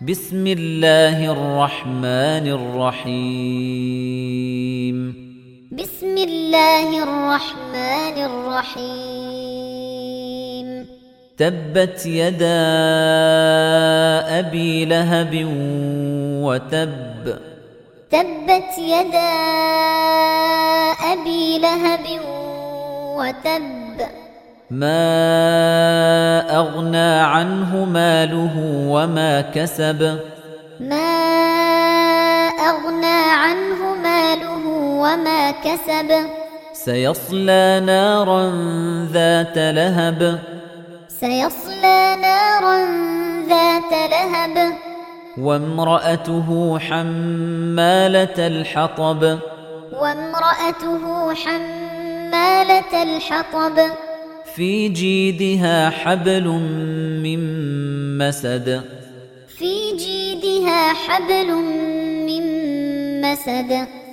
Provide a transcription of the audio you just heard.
بسم الله الرحمن الرحيم بسم الله الرحمن الرحيم تبت يدا أبي لهب وتب تبت يدا أبي لهب وتب ما أغنى عنه ماله وما كسب ما أغنى عنه ماله وما كسب سيصلى نارا ذات لهب سيصلى نارا ذات لهب وامرأته حمالة الحطب وامرأته حمالة الحطب في جيدها حبل من مسد في جيدها حبل من مسد